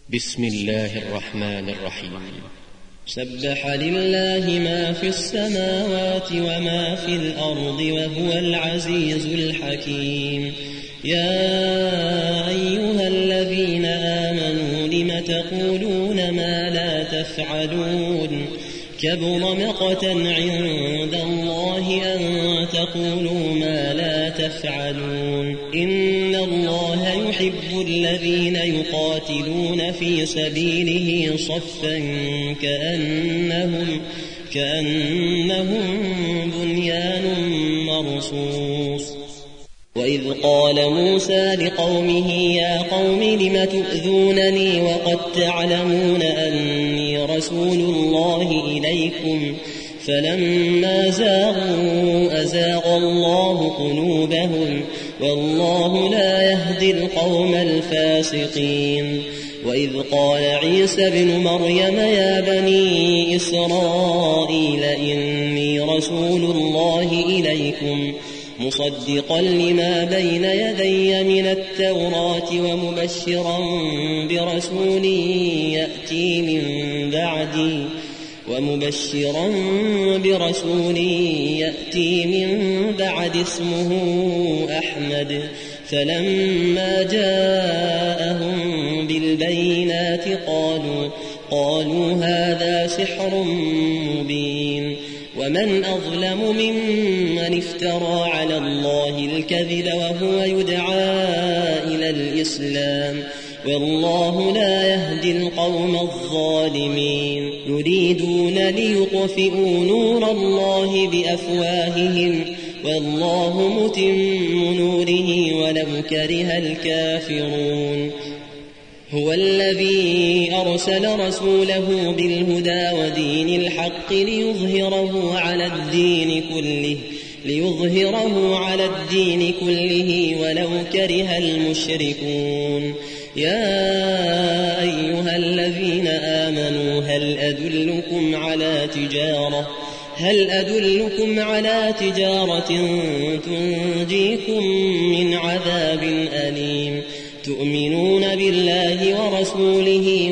بسم الله الرحمن الرحيم. سبح لله ما في السماوات وما في الأرض وهو العزيز الحكيم. يا أيها الذين آمنوا لم تقولون ما لا تفعلون كبر مقتا عند الله أن تقولوا ما لا تفعلون. إن الله يحب الذين يقاتلون في سبيله صفا كأنهم بنيان مرصوص. وإذ قال موسى لقومه يا قوم لم تؤذونني وقد تعلمون أني رسول الله إليكم فلما زاغوا أزاغ الله قلوبهم والله لا يهدي القوم الفاسقين. وإذ قال عيسى ابن مريم يا بني إسرائيل إني رسول الله إليكم مصدقا لما بين يدي من التوراة ومبشرا برسول يأتي من بعد اسمه أحمد. فلما جاءهم بالبينات قالوا هذا سحر مبين. ومن أظلم ممن افترى على الله الكذب وهو يدعى إلى الإسلام والله لا يهدي القوم الظالمين. يريدون ليطفئوا نور الله بأفواههم والله متم نوره ولو كره الكافرون. هو الذي أرسل رسوله بالهدى ودين الحق ليظهره على الدين كله ولو كره المشركون. يا أيها الذين آمنوا هل أدلكم على تجارة تنجيكم من عذاب أليم تؤمنون بالله ورسوله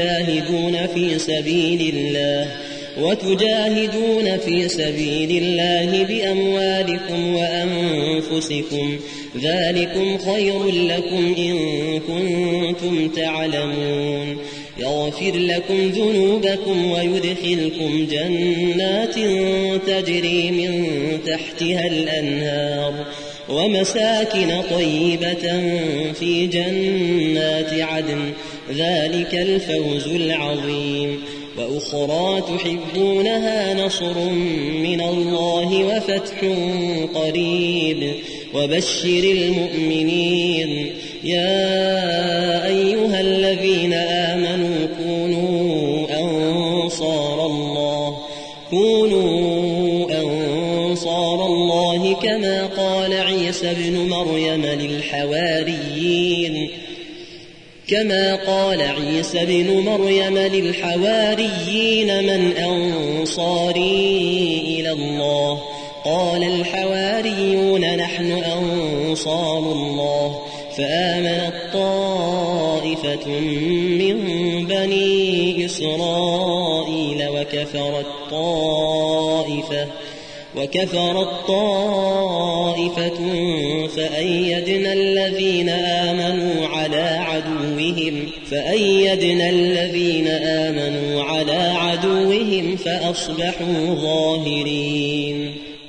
وتجاهدون في سبيل الله بأموالكم وأنفسكم ذلكم خير لكم إن كنتم تعلمون. يغفر لكم ذنوبكم ويدخلكم جنات تجري من تحتها الأنهار ومساكن طيبة في جنات عدن ذلك الفوز العظيم. وأخرى تحبونها نصر من الله وفتح قريب وبشر المؤمنين. يا أيها الذين آمنوا كونوا أنصار الله كما قال عيسى ابن مريم للحواريين من أنصاري إلى الله قال الحواريون نحن أنصار الله. فآمنت طائفة من بني إسرائيل وكفرت طائفة فأيدنا الذين آمنوا على عدوهم فأصبحوا ظاهرين.